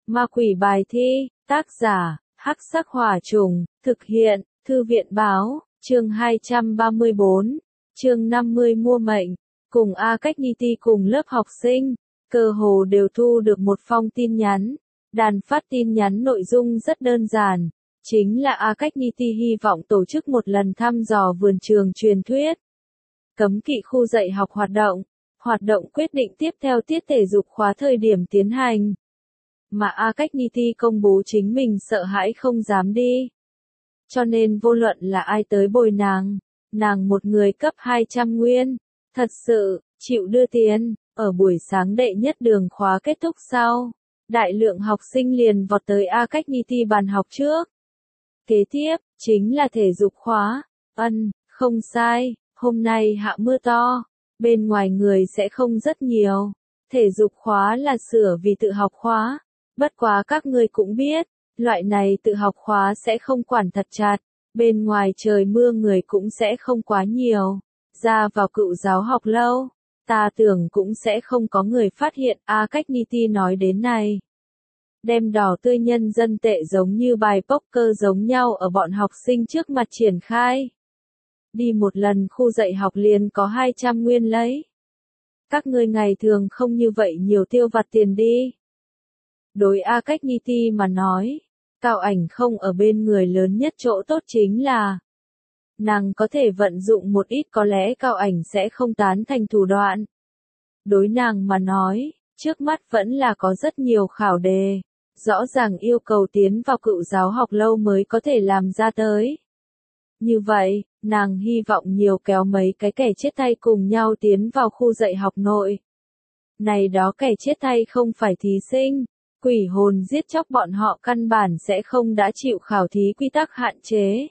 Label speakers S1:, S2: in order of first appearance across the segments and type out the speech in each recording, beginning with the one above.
S1: Ma quỷ bài thi, tác giả, Hắc Sắc Hỏa Trùng, thực hiện, Thư viện báo, chương 234, chương 50 mua mệnh, cùng A Cách Ni Ti cùng lớp học sinh, cơ hồ đều thu được một phong tin nhắn. Đàn phát tin nhắn nội dung rất đơn giản, chính là A Cách Ni Ti hy vọng tổ chức một lần thăm dò vườn trường truyền thuyết. Cấm kỵ khu dạy học hoạt động quyết định tiếp theo tiết thể dục khóa thời điểm tiến hành. Mà A Cách Ni Ti công bố chính mình sợ hãi không dám đi. Cho nên vô luận là ai tới bồi nàng một người cấp 200 nguyên, thật sự, chịu đưa tiền. Ở buổi sáng đệ nhất đường khóa kết thúc sau, đại lượng học sinh liền vọt tới A Cách Ni Ti bàn học trước. Kế tiếp, chính là thể dục khóa. Không sai, hôm nay hạ mưa to, bên ngoài người sẽ không rất nhiều. Thể dục khóa là sửa vì tự học khóa, bất quá các ngươi cũng biết, loại này tự học khóa sẽ không quản thật chặt, bên ngoài trời mưa người cũng sẽ không quá nhiều. Ra vào Cựu Giáo học lâu, ta tưởng cũng sẽ không có người phát hiện. A Cách Ni Ti nói đến này. Đem đỏ tươi nhân dân tệ giống như bài poker giống nhau ở bọn học sinh trước mặt triển khai. Đi một lần khu dạy học liền có 200 nguyên lấy. Các ngươi ngày thường không như vậy nhiều tiêu vặt tiền đi. Đối A Cách Ni Ti mà nói, Cao Ảnh không ở bên người lớn nhất chỗ tốt chính là nàng có thể vận dụng một ít có lẽ Cao Ảnh sẽ không tán thành thủ đoạn. Đối nàng mà nói, trước mắt vẫn là có rất nhiều khảo đề, rõ ràng yêu cầu tiến vào Cựu Giáo học lâu mới có thể làm ra tới. Như vậy, nàng hy vọng nhiều kéo mấy cái kẻ chết thay cùng nhau tiến vào khu dạy học nội. Này đó kẻ chết thay không phải thí sinh, quỷ hồn giết chóc bọn họ căn bản sẽ không đã chịu khảo thí quy tắc hạn chế.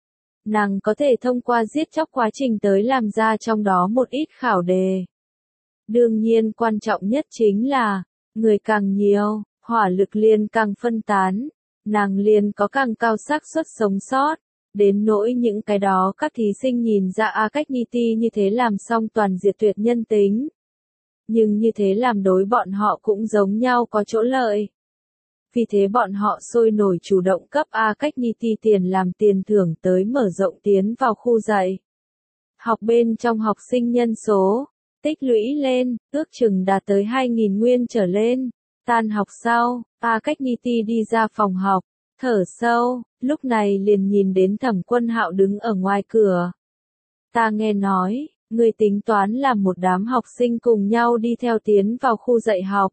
S1: Nàng có thể thông qua giết chóc quá trình tới làm ra trong đó một ít khảo đề. Đương nhiên quan trọng nhất chính là, người càng nhiều, hỏa lực liền càng phân tán, nàng liền có càng cao xác suất sống sót. Đến nỗi những cái đó các thí sinh nhìn ra A Cách Ni Ti như thế làm xong toàn diệt tuyệt nhân tính. Nhưng như thế làm đối bọn họ cũng giống nhau có chỗ lợi. Vì thế bọn họ sôi nổi chủ động cấp A Cách Ni Ti tiền làm tiền thưởng tới mở rộng tiến vào khu dạy học bên trong học sinh nhân số, tích lũy lên, ước chừng đạt tới 2.000 nguyên trở lên. Tan học sau, A Cách Ni Ti đi ra phòng học, thở sâu, lúc này liền nhìn đến Thẩm Quân Hạo đứng ở ngoài cửa. Ta nghe nói, ngươi tính toán làm một đám học sinh cùng nhau đi theo tiến vào khu dạy học.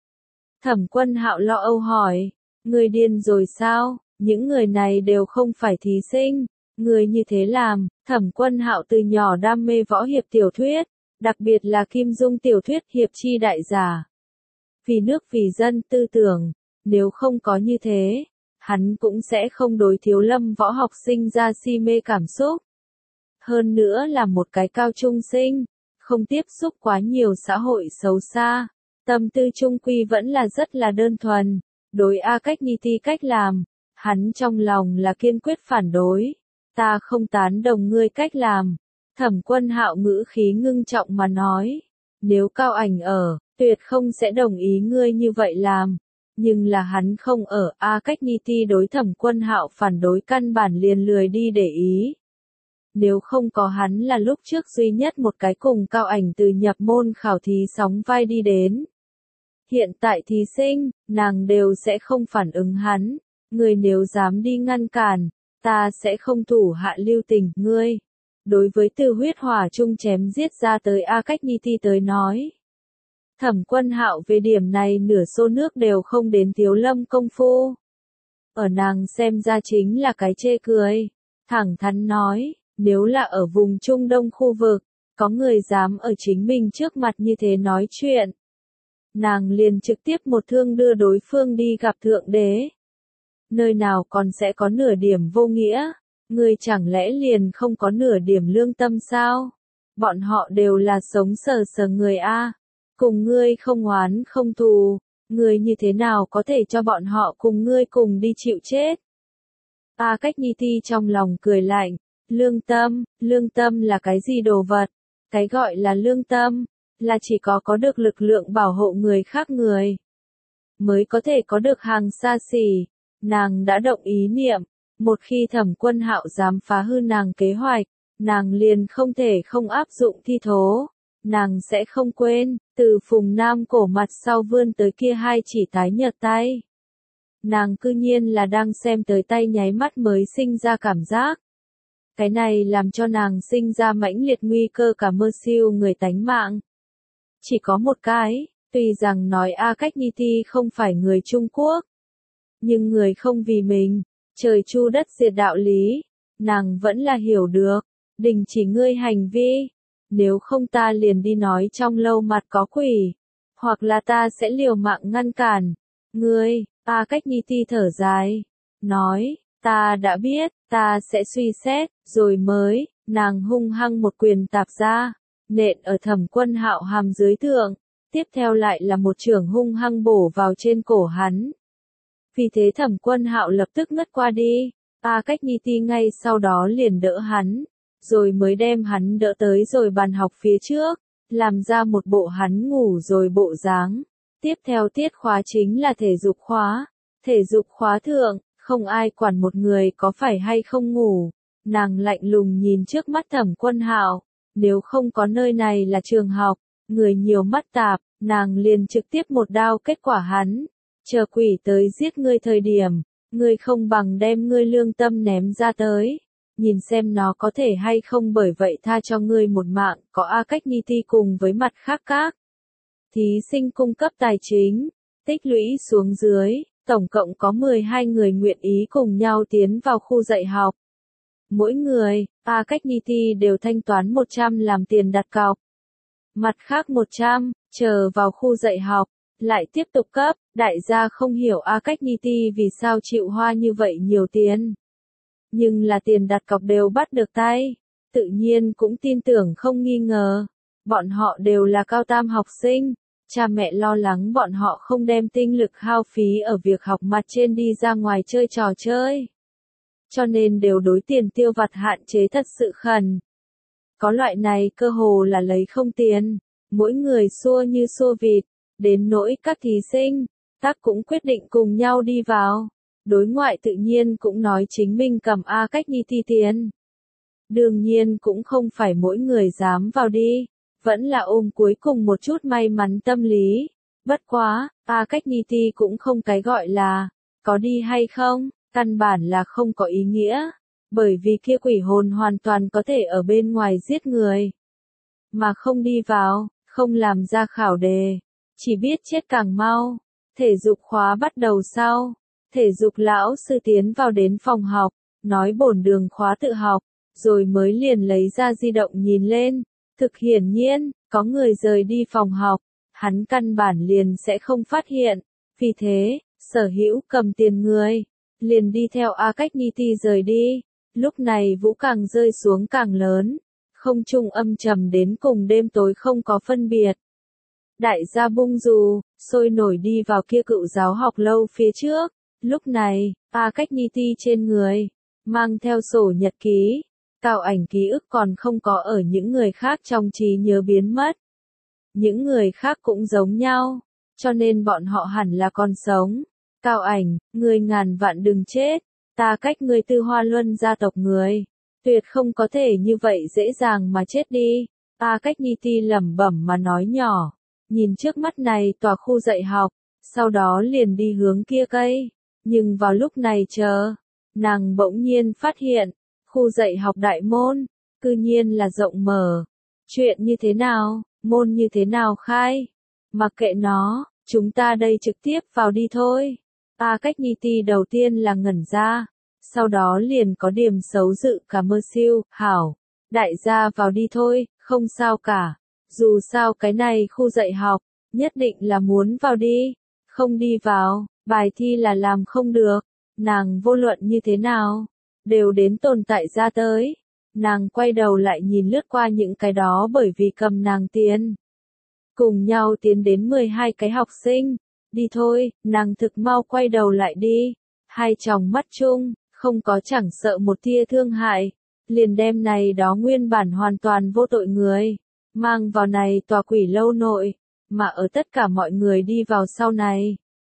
S1: Thẩm Quân Hạo lo âu hỏi, ngươi điên rồi sao, những người này đều không phải thí sinh, ngươi như thế làm. Thẩm Quân Hạo từ nhỏ đam mê võ hiệp tiểu thuyết, đặc biệt là Kim Dung tiểu thuyết hiệp chi đại giả. Vì nước vì dân tư tưởng, nếu không có như thế, hắn cũng sẽ không đối Thiếu Lâm võ học sinh ra si mê cảm xúc. Hơn nữa là một cái cao trung sinh, không tiếp xúc quá nhiều xã hội xấu xa, tâm tư trung quy vẫn là rất là đơn thuần. Đối A Cách Ni Ti cách làm, hắn trong lòng là kiên quyết phản đối. Ta không tán đồng ngươi cách làm. Thẩm Quân Hạo ngữ khí ngưng trọng mà nói, nếu Cao Ảnh ở, tuyệt không sẽ đồng ý ngươi như vậy làm. Nhưng là hắn không ở. A Cách Ni Ti đối Thẩm Quân Hạo phản đối căn bản liền lười đi để ý. Nếu không có hắn là lúc trước duy nhất một cái cùng Cao Ảnh từ nhập môn khảo thí sóng vai đi đến. Hiện tại thí sinh, nàng đều sẽ không phản ứng hắn. Người nếu dám đi ngăn cản, ta sẽ không thủ hạ lưu tình. Ngươi, đối với từ huyết hỏa chung chém giết ra tới A Cách Ni Ti tới nói. Thẩm Quân Hạo về điểm này nửa xô nước đều không đến Thiếu Lâm công phu. Ở nàng xem ra chính là cái chê cười. Thẳng thắn nói, nếu là ở vùng Trung Đông khu vực, có người dám ở chính mình trước mặt như thế nói chuyện. Nàng liền trực tiếp một thương đưa đối phương đi gặp Thượng Đế. Nơi nào còn sẽ có nửa điểm vô nghĩa, người chẳng lẽ liền không có nửa điểm lương tâm sao? Bọn họ đều là sống sờ sờ người A. Cùng ngươi không oán không thù, ngươi như thế nào có thể cho bọn họ cùng ngươi cùng đi chịu chết? A Cách Ni Ti trong lòng cười lạnh, lương tâm là cái gì đồ vật? Cái gọi là lương tâm, là chỉ có được lực lượng bảo hộ người khác người. mới có thể có được hàng xa xỉ. Nàng đã động ý niệm, một khi Thẩm Quân Hạo dám phá hư nàng kế hoạch, nàng liền không thể không áp dụng thi thố. Nàng sẽ không quên, từ Phùng Nam cổ mặt sau vươn tới kia hai chỉ tái nhợt tay. Nàng cư nhiên là đang xem tới tay nháy mắt mới sinh ra cảm giác. Cái này làm cho nàng sinh ra mãnh liệt nguy cơ cả mơ siêu người tánh mạng. Chỉ có một cái, tuy rằng nói A Cách Nhi Ti không phải người Trung Quốc, nhưng người không vì mình, trời chu đất diệt đạo lý, nàng vẫn là hiểu được, đình chỉ ngươi hành vi, nếu không ta liền đi nói trong lâu mặt có quỷ, hoặc là ta sẽ liều mạng ngăn cản, ngươi. A Cách Nhi Ti thở dài, nói, ta đã biết, ta sẽ suy xét, rồi mới, nàng hung hăng một quyền tạp ra, nện ở Thẩm Quân Hạo hàm dưới thượng, tiếp theo lại là một chưởng hung hăng bổ vào trên cổ hắn. Vì thế Thẩm Quân Hạo lập tức ngất qua đi, A Cách Nhi Ti ngay sau đó liền đỡ hắn, rồi mới đem hắn đỡ tới rồi bàn học phía trước, làm ra một bộ hắn ngủ rồi bộ dáng. Tiếp theo tiết khóa chính là thể dục khóa. Thể dục khóa thượng, không ai quản một người có phải hay không ngủ. Nàng lạnh lùng nhìn trước mắt Thẩm Quân Hạo, nếu không có nơi này là trường học, người nhiều mắt tạp, nàng liền trực tiếp một đao kết quả hắn. Chờ quỷ tới giết ngươi thời điểm, ngươi không bằng đem ngươi lương tâm ném ra tới. Nhìn xem nó có thể hay không bởi vậy tha cho ngươi một mạng, có A Cách Nhi Ti cùng với mặt khác các thí sinh cung cấp tài chính, tích lũy xuống dưới, tổng cộng có 12 người nguyện ý cùng nhau tiến vào khu dạy học. Mỗi người, A Cách Nhi Ti đều thanh toán 100 làm tiền đặt cọc. Mặt khác 100, chờ vào khu dạy học, lại tiếp tục cấp, đại gia không hiểu A Cách Nhi Ti vì sao chịu hoa như vậy nhiều tiền. Nhưng là tiền đặt cọc đều bắt được tay, tự nhiên cũng tin tưởng không nghi ngờ. Bọn họ đều là cao tam học sinh, cha mẹ lo lắng bọn họ không đem tinh lực hao phí ở việc học mặt trên đi ra ngoài chơi trò chơi. Cho nên đều đối tiền tiêu vặt hạn chế thật sự khẩn. Có loại này cơ hồ là lấy không tiền, mỗi người xua như xua vịt, đến nỗi các thí sinh, tác cũng quyết định cùng nhau đi vào. Đối ngoại tự nhiên cũng nói chính mình cầm A Cách Nhi Ti tiền. Đương nhiên cũng không phải mỗi người dám vào đi, vẫn là ôm cuối cùng một chút may mắn tâm lý. Bất quá, A Cách Nhi Ti cũng không cái gọi là, có đi hay không, căn bản là không có ý nghĩa, bởi vì kia quỷ hồn hoàn toàn có thể ở bên ngoài giết người. Mà không đi vào, không làm ra khảo đề, chỉ biết chết càng mau. Thể dục khóa bắt đầu sau. Thể dục lão sư tiến vào đến phòng học, nói bổn đường khóa tự học, rồi mới liền lấy ra di động nhìn lên. Thực hiển nhiên, có người rời đi phòng học, hắn căn bản liền sẽ không phát hiện. Vì thế, sở hữu cầm tiền người, liền đi theo A Cách Nhi Ti rời đi. Lúc này vũ càng rơi xuống càng lớn, không trung âm trầm đến cùng đêm tối không có phân biệt. Đại gia bung dù, sôi nổi đi vào kia cựu giáo học lâu phía trước. Lúc này, A Cách Nhi Ti trên người, mang theo sổ nhật ký, cào ảnh ký ức còn không có ở những người khác trong trí nhớ biến mất. Những người khác cũng giống nhau, cho nên bọn họ hẳn là còn sống. Cào ảnh, người ngàn vạn đừng chết, ta cách người Tư Hoa Luân gia tộc người, tuyệt không có thể như vậy dễ dàng mà chết đi. A Cách Nhi Ti lẩm bẩm mà nói nhỏ, nhìn trước mắt này tòa khu dạy học, sau đó liền đi hướng kia cây. Nhưng vào lúc này nàng bỗng nhiên phát hiện, khu dạy học đại môn, cư nhiên là rộng mở. Chuyện như thế nào, môn như thế nào khai? Mặc kệ nó, chúng ta đây trực tiếp vào đi thôi. A Cách Nhi Ti đầu tiên là ngẩn ra, sau đó liền có điểm xấu dự cả mơ siêu, hảo, đại gia vào đi thôi, không sao cả. Dù sao cái này khu dạy học, nhất định là muốn vào đi, không đi vào, bài thi là làm không được. Nàng vô luận như thế nào, đều đến tồn tại ra tới. Nàng quay đầu lại nhìn lướt qua những cái đó bởi vì cầm nàng tiền. Cùng nhau tiến đến 12 cái học sinh. Đi thôi, nàng thực mau quay đầu lại đi. Hai tròng mắt chung, không có chẳng sợ một tia thương hại. Liền đem này đó nguyên bản hoàn toàn vô tội người. Mang vào này tòa quỷ lâu nội. Mà ở tất cả mọi người đi vào sau này.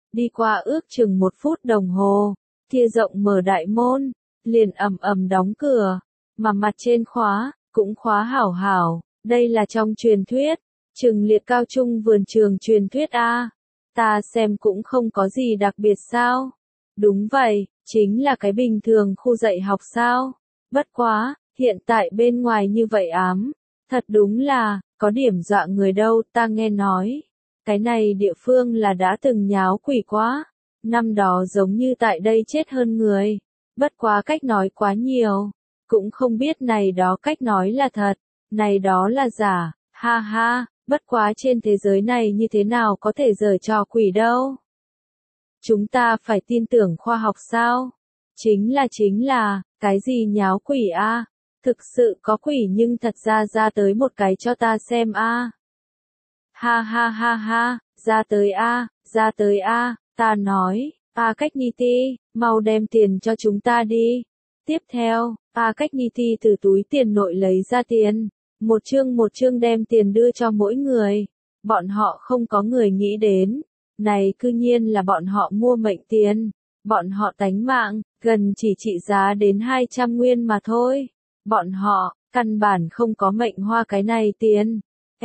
S1: Đi qua ước chừng 1 phút đồng hồ, kia rộng mở đại môn, liền ầm ầm đóng cửa, mà mặt trên khóa, cũng khóa hảo hảo, đây là trong truyền thuyết, Trừng Liệt cao trung vườn trường truyền thuyết a. Ta xem cũng không có gì đặc biệt sao? Đúng vậy, chính là cái bình thường khu dạy học sao? Bất quá, hiện tại bên ngoài như vậy ám, thật đúng là, có điểm dọa người đâu, ta nghe nói. Cái này địa phương là đã từng nháo quỷ quá, năm đó giống như tại đây chết hơn người. Bất quá cách nói quá nhiều, cũng không biết này đó cách nói là thật, này đó là giả, ha ha, bất quá trên thế giới này như thế nào có thể giở trò quỷ đâu. Chúng ta phải tin tưởng khoa học sao? Chính là, cái gì nháo quỷ a? Thực sự có quỷ nhưng thật ra tới một cái cho ta xem a. Ha ha ha ha, ra tới a, ta nói, A Cách Ni Ti, mau đem tiền cho chúng ta đi. Tiếp theo, A Cách Ni Ti từ túi tiền nội lấy ra tiền, một chương đem tiền đưa cho mỗi người. Bọn họ không có người nghĩ đến, này cư nhiên là bọn họ mua mệnh tiền, bọn họ tánh mạng, gần chỉ trị giá đến 200 nguyên mà thôi. Bọn họ, căn bản không có mệnh hoa cái này tiền.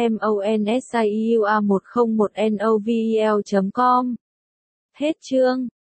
S1: MONSIUA101NOVEL.com. Hết chương.